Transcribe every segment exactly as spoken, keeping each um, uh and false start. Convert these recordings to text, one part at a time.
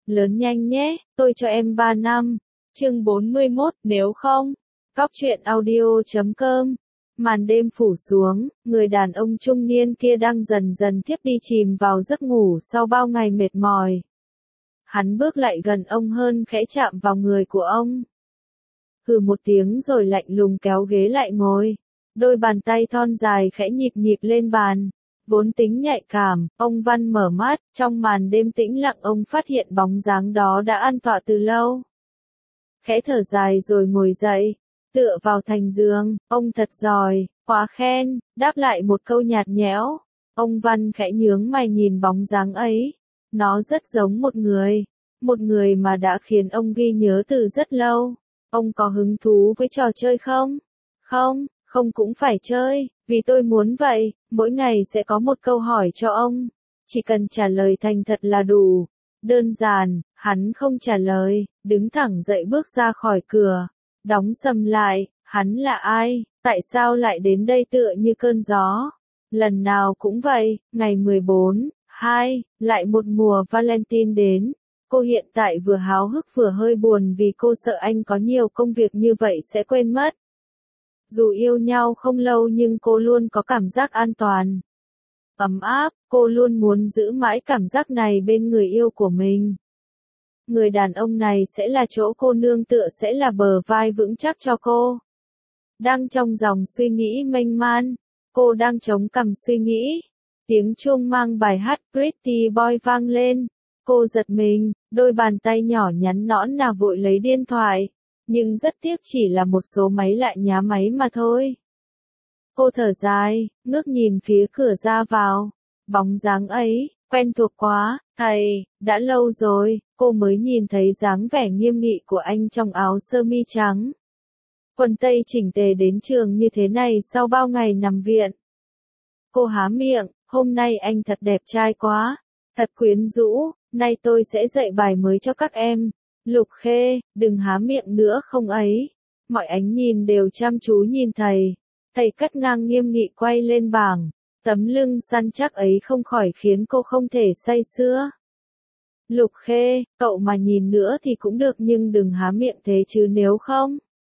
lớn nhanh nhé, tôi cho em ba năm. Chương bốn mươi mốt, nếu không. Cóc truyện audio chấm com. Màn đêm phủ xuống, người đàn ông trung niên kia đang dần dần thiếp đi chìm vào giấc ngủ sau bao ngày mệt mỏi. Hắn bước lại gần ông hơn, khẽ chạm vào người của ông. Hừ một tiếng rồi lạnh lùng kéo ghế lại ngồi. Đôi bàn tay thon dài khẽ nhịp nhịp lên bàn. Vốn tính nhạy cảm, ông Văn mở mắt, trong màn đêm tĩnh lặng ông phát hiện bóng dáng đó đã an tọa từ lâu. Khẽ thở dài rồi ngồi dậy, tựa vào thành giường, ông thật giỏi, quá khen, đáp lại một câu nhạt nhẽo. Ông Văn khẽ nhướng mày nhìn bóng dáng ấy, nó rất giống một người, một người mà đã khiến ông ghi nhớ từ rất lâu. Ông có hứng thú với trò chơi không? Không, không cũng phải chơi, vì tôi muốn vậy, mỗi ngày sẽ có một câu hỏi cho ông, chỉ cần trả lời thành thật là đủ. Đơn giản, hắn không trả lời, đứng thẳng dậy bước ra khỏi cửa, đóng sầm lại, hắn là ai, tại sao lại đến đây tựa như cơn gió? Lần nào cũng vậy, ngày mười bốn, hai, lại một mùa Valentine đến. Cô hiện tại vừa háo hức vừa hơi buồn vì cô sợ anh có nhiều công việc như vậy sẽ quên mất. Dù yêu nhau không lâu nhưng cô luôn có cảm giác an toàn, ấm áp, cô luôn muốn giữ mãi cảm giác này bên người yêu của mình. Người đàn ông này sẽ là chỗ cô nương tựa, sẽ là bờ vai vững chắc cho cô. Đang trong dòng suy nghĩ mênh man, cô đang chống cằm suy nghĩ. Tiếng chuông mang bài hát Pretty Boy vang lên. Cô giật mình, đôi bàn tay nhỏ nhắn nõn nà vội lấy điện thoại. Nhưng rất tiếc chỉ là một số máy lại nhá máy mà thôi. Cô thở dài, ngước nhìn phía cửa ra vào. Bóng dáng ấy, quen thuộc quá, thầy, đã lâu rồi, cô mới nhìn thấy dáng vẻ nghiêm nghị của anh trong áo sơ mi trắng. Quần tây chỉnh tề đến trường như thế này sau bao ngày nằm viện. Cô há miệng, hôm nay anh thật đẹp trai quá, thật quyến rũ, nay tôi sẽ dạy bài mới cho các em. Lục Khê, đừng há miệng nữa không ấy. Mọi ánh nhìn đều chăm chú nhìn thầy. Thầy cắt ngang nghiêm nghị quay lên bảng. Tấm lưng săn chắc ấy không khỏi khiến cô không thể say sưa. Lục Khê, cậu mà nhìn nữa thì cũng được nhưng đừng há miệng thế chứ nếu không.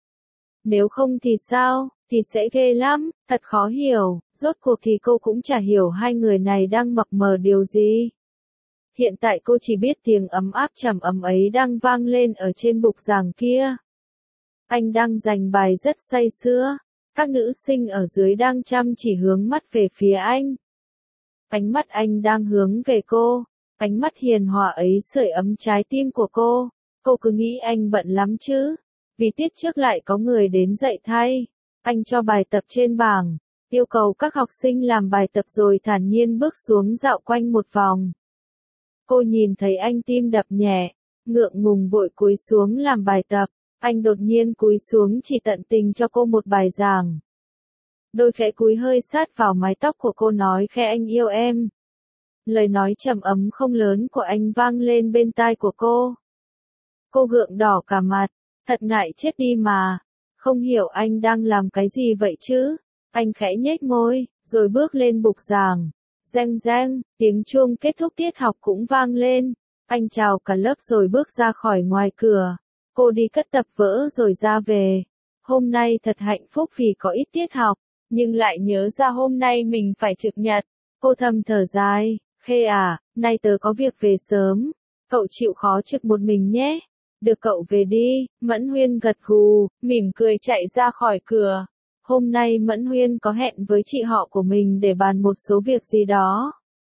Nếu không thì sao, thì sẽ ghê lắm, thật khó hiểu, rốt cuộc thì cô cũng chả hiểu hai người này đang mập mờ điều gì. Hiện tại cô chỉ biết tiếng ấm áp trầm ấm ấy đang vang lên ở trên bục giảng kia. Anh đang giảng bài rất say sưa, các nữ sinh ở dưới đang chăm chỉ hướng mắt về phía anh. Ánh mắt anh đang hướng về cô, ánh mắt hiền hòa ấy sưởi ấm trái tim của cô. Cô cứ nghĩ anh bận lắm chứ, vì tiết trước lại có người đến dạy thay. Anh cho bài tập trên bảng, yêu cầu các học sinh làm bài tập rồi thản nhiên bước xuống dạo quanh một vòng. Cô nhìn thấy anh tim đập nhẹ, ngượng ngùng vội cúi xuống làm bài tập. Anh đột nhiên cúi xuống chỉ tận tình cho cô một bài giảng. Đôi khẽ cúi hơi sát vào mái tóc của cô nói khẽ anh yêu em. Lời nói trầm ấm không lớn của anh vang lên bên tai của cô. Cô gượng đỏ cả mặt, thật ngại chết đi mà. Không hiểu anh đang làm cái gì vậy chứ. Anh khẽ nhếch môi, rồi bước lên bục giảng. Reng reng, tiếng chuông kết thúc tiết học cũng vang lên. Anh chào cả lớp rồi bước ra khỏi ngoài cửa. Cô đi cất tập vở rồi ra về. Hôm nay thật hạnh phúc vì có ít tiết học, nhưng lại nhớ ra hôm nay mình phải trực nhật. Cô thầm thở dài, Khê à, nay tớ có việc về sớm. Cậu chịu khó trực một mình nhé. Được cậu về đi. Mẫn Huyên gật gù, mỉm cười chạy ra khỏi cửa. Hôm nay Mẫn Huyên có hẹn với chị họ của mình để bàn một số việc gì đó.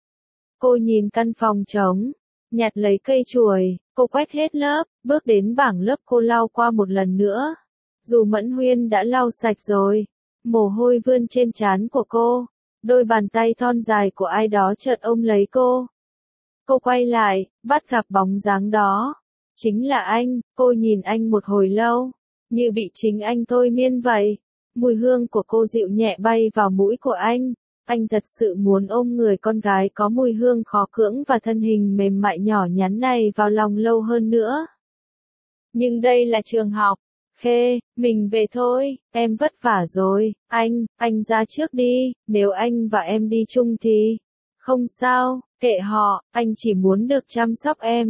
Cô nhìn căn phòng trống, nhặt lấy cây chùi, cô quét hết lớp, bước đến bảng lớp cô lau qua một lần nữa. Dù Mẫn Huyên đã lau sạch rồi, mồ hôi vươn trên trán của cô, đôi bàn tay thon dài của ai đó chợt ôm lấy cô. Cô quay lại, bắt gặp bóng dáng đó. Chính là anh, cô nhìn anh một hồi lâu, như bị chính anh thôi miên vậy. Mùi hương của cô dịu nhẹ bay vào mũi của anh. Anh thật sự muốn ôm người con gái có mùi hương khó cưỡng và thân hình mềm mại nhỏ nhắn này vào lòng lâu hơn nữa. Nhưng đây là trường học. Khê, mình về thôi, em vất vả rồi. Anh, anh ra trước đi, nếu anh và em đi chung thì... Không sao, kệ họ, anh chỉ muốn được chăm sóc em.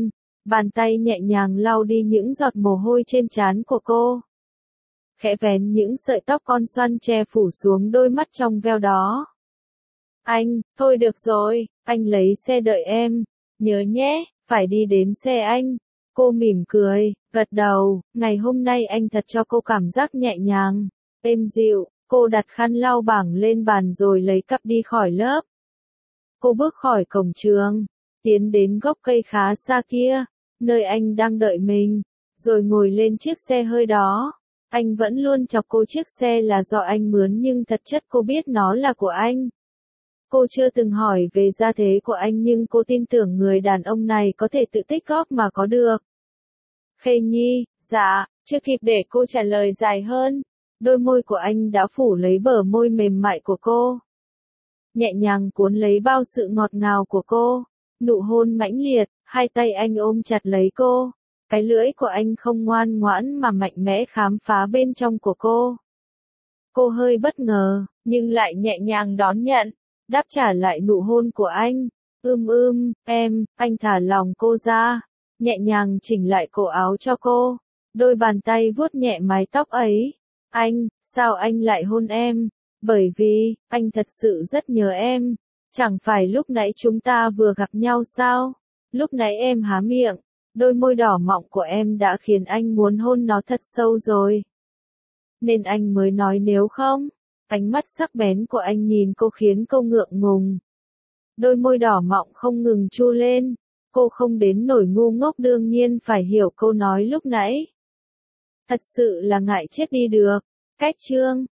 Bàn tay nhẹ nhàng lau đi những giọt mồ hôi trên trán của cô. Khẽ vén những sợi tóc con xoăn che phủ xuống đôi mắt trong veo đó. Anh, thôi được rồi, anh lấy xe đợi em. Nhớ nhé, phải đi đến xe anh. Cô mỉm cười, gật đầu, ngày hôm nay anh thật cho cô cảm giác nhẹ nhàng, êm dịu. Cô đặt khăn lau bảng lên bàn rồi lấy cặp đi khỏi lớp. Cô bước khỏi cổng trường, tiến đến gốc cây khá xa kia, nơi anh đang đợi mình, rồi ngồi lên chiếc xe hơi đó. Anh vẫn luôn chọc cô chiếc xe là do anh mướn nhưng thật chất cô biết nó là của anh. Cô chưa từng hỏi về gia thế của anh nhưng cô tin tưởng người đàn ông này có thể tự tích góp mà có được. Khê Nhi, dạ, chưa kịp để cô trả lời dài hơn. Đôi môi của anh đã phủ lấy bờ môi mềm mại của cô. Nhẹ nhàng cuốn lấy bao sự ngọt ngào của cô. Nụ hôn mãnh liệt, hai tay anh ôm chặt lấy cô. Cái lưỡi của anh không ngoan ngoãn mà mạnh mẽ khám phá bên trong của cô. Cô hơi bất ngờ, nhưng lại nhẹ nhàng đón nhận, đáp trả lại nụ hôn của anh. Ưm ưm, em, anh thả lòng cô ra, nhẹ nhàng chỉnh lại cổ áo cho cô. Đôi bàn tay vuốt nhẹ mái tóc ấy. Anh, sao anh lại hôn em? Bởi vì, anh thật sự rất nhớ em. Chẳng phải lúc nãy chúng ta vừa gặp nhau sao? Lúc nãy em há miệng, đôi môi đỏ mọng của em đã khiến anh muốn hôn nó thật sâu rồi. Nên anh mới nói nếu không. Ánh mắt sắc bén của anh nhìn cô khiến cô ngượng ngùng. Đôi môi đỏ mọng không ngừng chu lên. Cô không đến nổi ngu ngốc đương nhiên phải hiểu câu nói lúc nãy. Thật sự là ngại chết đi được. Cách chương